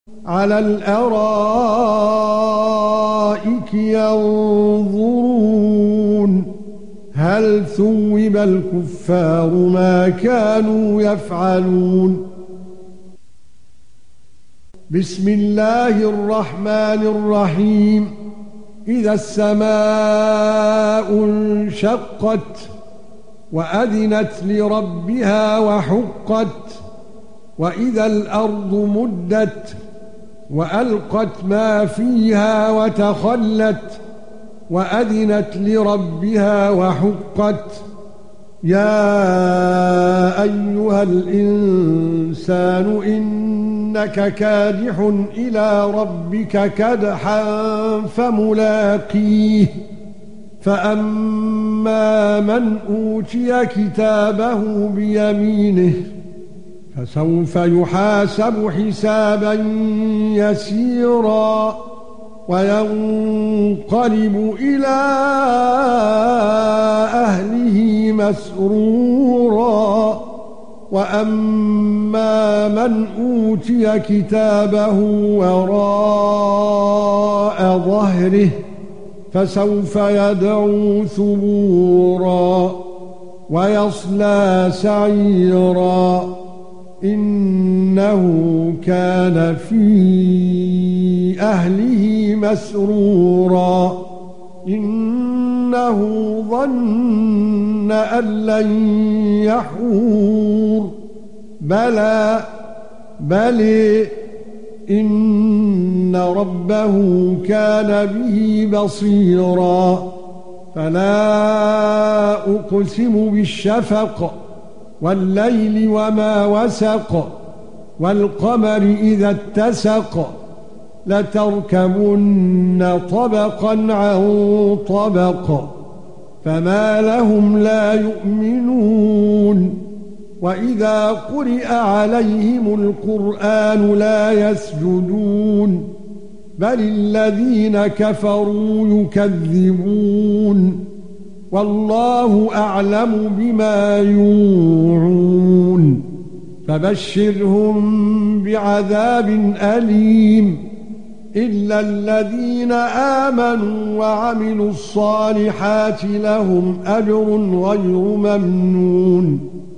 عَلَى الْأَرَائِكِ يَنظُرُونَ هَلْ ثُوِّبَ الْكُفَّارُ مَا كَانُوا يَفْعَلُونَ بسم الله الرحمن الرحيم إذا السماء انشقت وأذنت لربها وحقت وإذا الأرض مدت وألقت ما فيها وتخلت وأذنت لربها وحقت يا أيها الإنسان إنك كادح إلى ربك كدحا فملاقيه فأما من أوتي كتابه بيمينه فسوف يحاسب حسابا يسيرا وينقلب إلى أهله مسرورا وأما من أوتي كتابه وراء ظهره فسوف يدعو ثبورا ويصلى سعيرا إنه كان في أهله مسرورا إنه ظن أن لن يحور بلى إن ربه كان به بصيرا فلا أقسم بالشفق والليل وما وسق والقمر إذا اتسق لتركبن طبقا عن طبق فما لهم لا يؤمنون وإذا قرئ عليهم القرآن لا يسجدون بل الذين كفروا يكذبون والله أعلم بما يوعون فبشرهم بعذاب أليم إلا الذين آمنوا وعملوا الصالحات لهم أجر غير ممنون